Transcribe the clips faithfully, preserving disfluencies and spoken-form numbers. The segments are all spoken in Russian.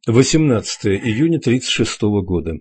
восемнадцатое июня тридцать шестого года.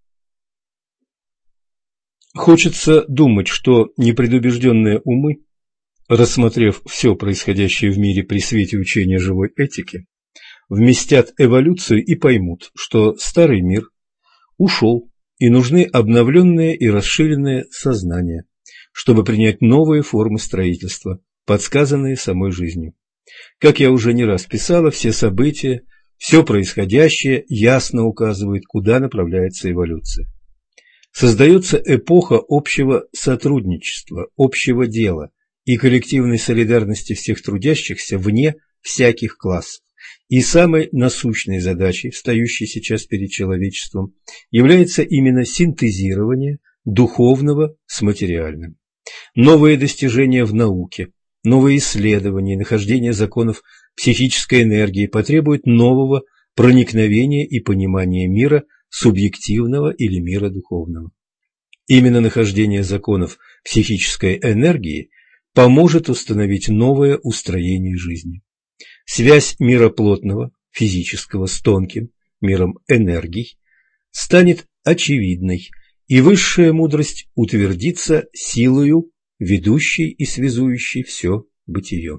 Хочется думать, что непредубежденные умы, рассмотрев все происходящее в мире при свете учения живой этики, вместят эволюцию и поймут, что старый мир ушел и нужны обновленные и расширенные сознания, чтобы принять новые формы строительства, подсказанные самой жизнью. Как я уже не раз писала, все события, все происходящее ясно указывает, куда направляется эволюция. Создается эпоха общего сотрудничества, общего дела и коллективной солидарности всех трудящихся вне всяких классов. И самой насущной задачей, встающей сейчас перед человечеством, является именно синтезирование духовного с материальным. Новые достижения в науке, новые исследования и нахождение законов психической энергии потребуют нового проникновения и понимания мира субъективного или мира духовного. Именно нахождение законов психической энергии поможет установить новое устроение жизни. Связь мира плотного, физического с тонким миром энергий станет очевидной, и высшая мудрость утвердится силою, ведущей и связующей все бытие.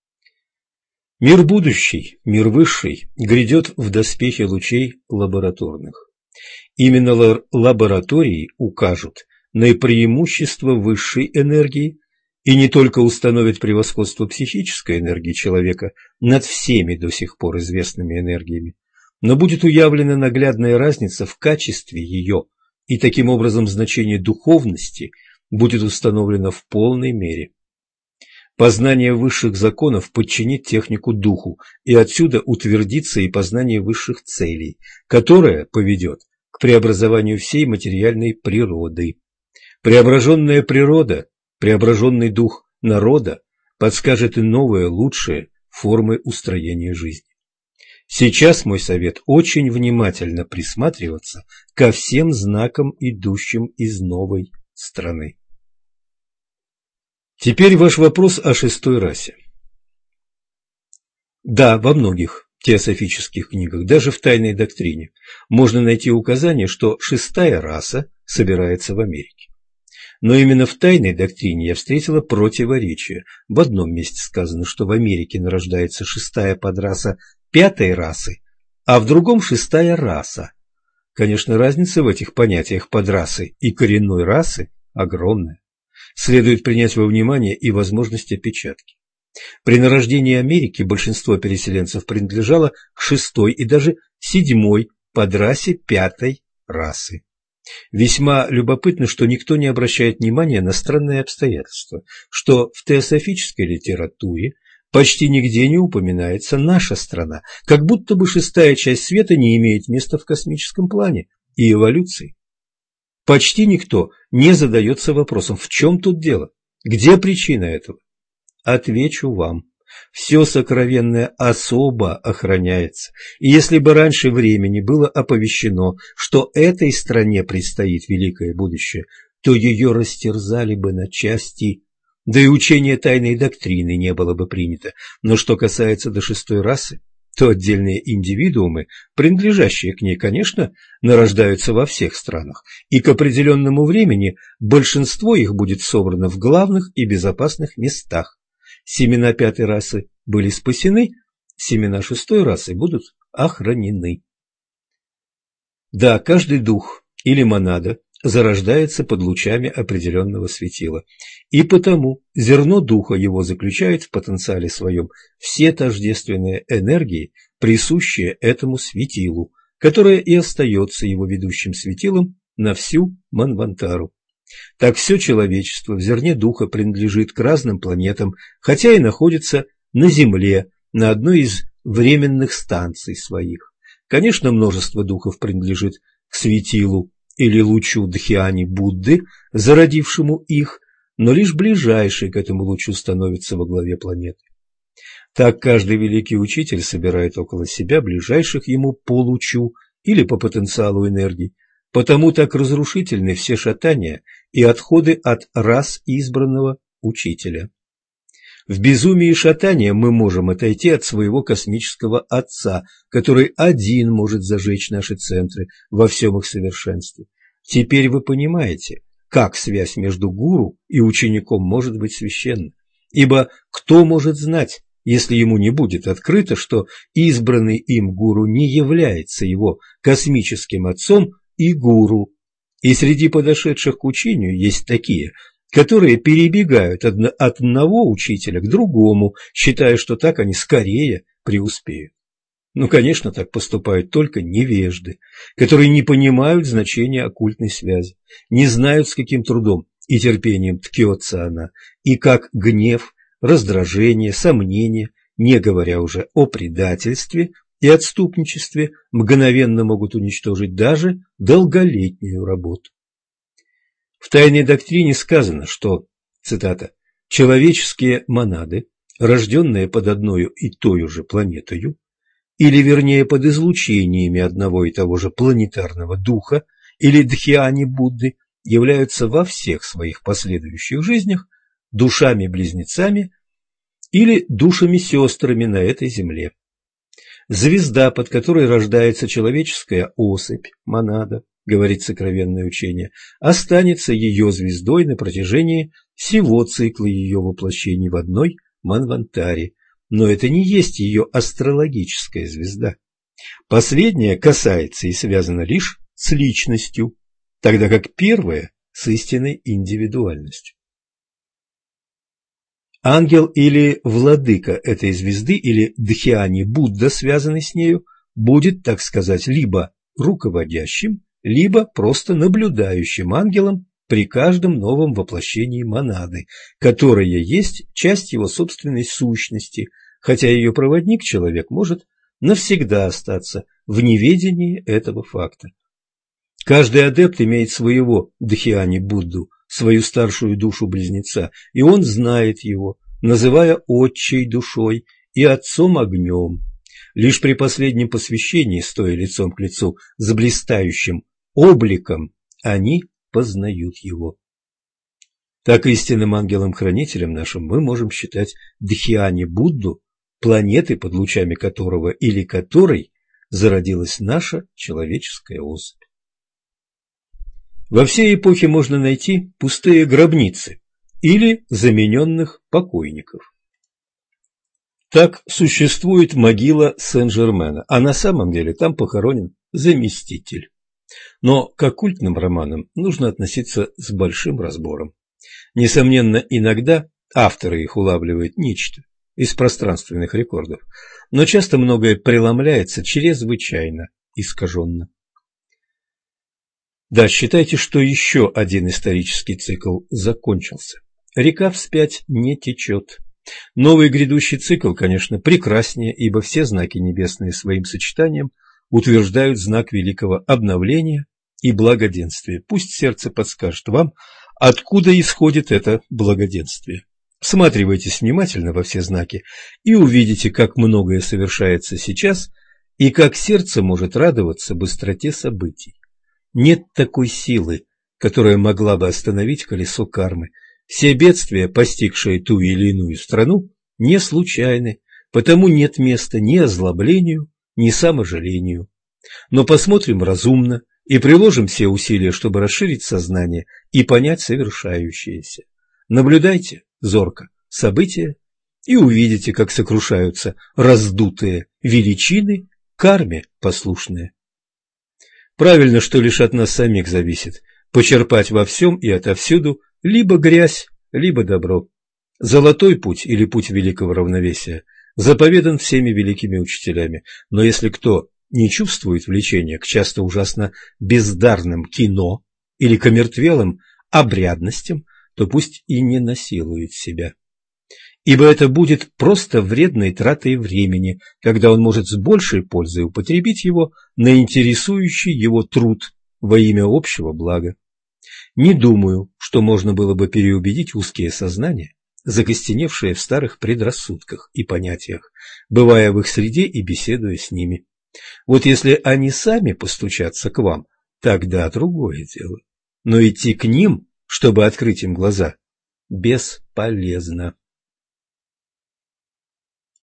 Мир будущий, мир высший, грядет в доспехе лучей лабораторных. Именно лаборатории укажут на преимущество высшей энергии и не только установят превосходство психической энергии человека над всеми до сих пор известными энергиями, но будет уявлена наглядная разница в качестве ее, и таким образом значение духовности будет установлено в полной мере. Познание высших законов подчинит технику духу, и отсюда утвердится и познание высших целей, которое поведет к преобразованию всей материальной природы. Преображенная природа, преображенный дух народа подскажет и новые, лучшие формы устроения жизни. Сейчас мой совет очень внимательно присматриваться ко всем знакам, идущим из новой страны. Теперь ваш вопрос о шестой расе. Да, во многих теософических книгах, даже в «Тайной доктрине», можно найти указание, что шестая раса собирается в Америке. Но именно в «Тайной доктрине» я встретила противоречие. В одном месте сказано, что в Америке нарождается шестая подраса пятой расы, а в другом шестая раса. Конечно, разница в этих понятиях подрасы и коренной расы огромная. Следует принять во внимание и возможность опечатки. При нарождении Америки большинство переселенцев принадлежало к шестой и даже седьмой подрасе пятой расы. Весьма любопытно, что никто не обращает внимания на странные обстоятельства, что в теософической литературе почти нигде не упоминается наша страна, как будто бы шестая часть света не имеет места в космическом плане и эволюции. Почти никто не задается вопросом, в чем тут дело, где причина этого. Отвечу вам. Все сокровенное особо охраняется, и если бы раньше времени было оповещено, что этой стране предстоит великое будущее, то ее растерзали бы на части, да и учение тайной доктрины не было бы принято. Но что касается до шестой расы, то отдельные индивидуумы, принадлежащие к ней, конечно, нарождаются во всех странах, и к определенному времени большинство их будет собрано в главных и безопасных местах. Семена пятой расы были спасены, семена шестой расы будут охранены. Да, каждый дух или монада зарождается под лучами определенного светила, и потому зерно духа его заключает в потенциале своем все тождественные энергии, присущие этому светилу, которое и остается его ведущим светилом на всю Манвантару. Так все человечество в зерне духа принадлежит к разным планетам, хотя и находится на Земле, на одной из временных станций своих. Конечно, множество духов принадлежит к светилу или лучу Дхьяни Будды, зародившему их, но лишь ближайший к этому лучу становится во главе планеты. Так каждый великий учитель собирает около себя ближайших ему по лучу или по потенциалу энергии, потому так разрушительны все шатания и отходы от рас избранного учителя. В безумии и шатании мы можем отойти от своего космического Отца, который один может зажечь наши центры во всем их совершенстве. Теперь вы понимаете, как связь между гуру и учеником может быть священна. Ибо кто может знать, если ему не будет открыто, что избранный им гуру не является его космическим отцом и гуру. И среди подошедших к учению есть такие, которые перебегают от одного учителя к другому, считая, что так они скорее преуспеют. Ну, конечно, так поступают только невежды, которые не понимают значения оккультной связи, не знают, с каким трудом и терпением ткется она, и как гнев, раздражение, сомнение, не говоря уже о предательстве и отступничестве, мгновенно могут уничтожить даже долголетнюю работу. В тайной доктрине сказано, что, цитата, «человеческие монады, рожденные под одною и той же планетою, или вернее под излучениями одного и того же планетарного духа или дхьяни Будды, являются во всех своих последующих жизнях душами-близнецами или душами-сестрами на этой земле. Звезда, под которой рождается человеческая особь, монада, говорит сокровенное учение, останется ее звездой на протяжении всего цикла ее воплощений в одной манвантаре, но это не есть ее астрологическая звезда. Последняя касается и связана лишь с личностью, тогда как первая с истинной индивидуальностью. Ангел или владыка этой звезды или дхьяни Будда, связанный с нею, будет, так сказать, либо руководящим, либо просто наблюдающим ангелом при каждом новом воплощении монады, которая есть часть его собственной сущности, хотя ее проводник-человек может навсегда остаться в неведении этого факта. Каждый адепт имеет своего дхьяни Будду, свою старшую душу-близнеца, и он знает его, называя отчей душой и отцом огнем. Лишь при последнем посвящении, стоя лицом к лицу с блистающим обликом, они познают его. Так истинным ангелом-хранителем нашим мы можем считать дхьяни Будду, планеты, под лучами которого или которой зародилась наша человеческая особь. Во всей эпохе можно найти пустые гробницы или замененных покойников. Так существует могила Сен-Жермена, а на самом деле там похоронен заместитель. Но к оккультным романам нужно относиться с большим разбором. Несомненно, иногда авторы их улавливают нечто из пространственных рекордов, но часто многое преломляется чрезвычайно искаженно. Да, считайте, что еще один исторический цикл закончился. Река вспять не течет. Новый грядущий цикл, конечно, прекраснее, ибо все знаки небесные своим сочетанием утверждают знак великого обновления и благоденствия. Пусть сердце подскажет вам, откуда исходит это благоденствие. Всматривайтесь внимательно во все знаки и увидите, как многое совершается сейчас и как сердце может радоваться быстроте событий. Нет такой силы, которая могла бы остановить колесо кармы. Все бедствия, постигшие ту или иную страну, не случайны, потому нет места ни озлоблению, ни саможалению. Но посмотрим разумно и приложим все усилия, чтобы расширить сознание и понять совершающееся. Наблюдайте зорко события и увидите, как сокрушаются раздутые величины, карме послушные. Правильно, что лишь от нас самих зависит почерпать во всем и отовсюду либо грязь, либо добро. Золотой путь или путь великого равновесия заповедан всеми великими учителями, но если кто не чувствует влечения к часто ужасно бездарным кино или к омертвелым обрядностям, то пусть и не насилует себя. Ибо это будет просто вредной тратой времени, когда он может с большей пользой употребить его на интересующий его труд во имя общего блага. Не думаю, что можно было бы переубедить узкие сознания, закостеневшие в старых предрассудках и понятиях, бывая в их среде и беседуя с ними. Вот если они сами постучатся к вам, тогда другое дело. Но идти к ним, чтобы открыть им глаза, бесполезно.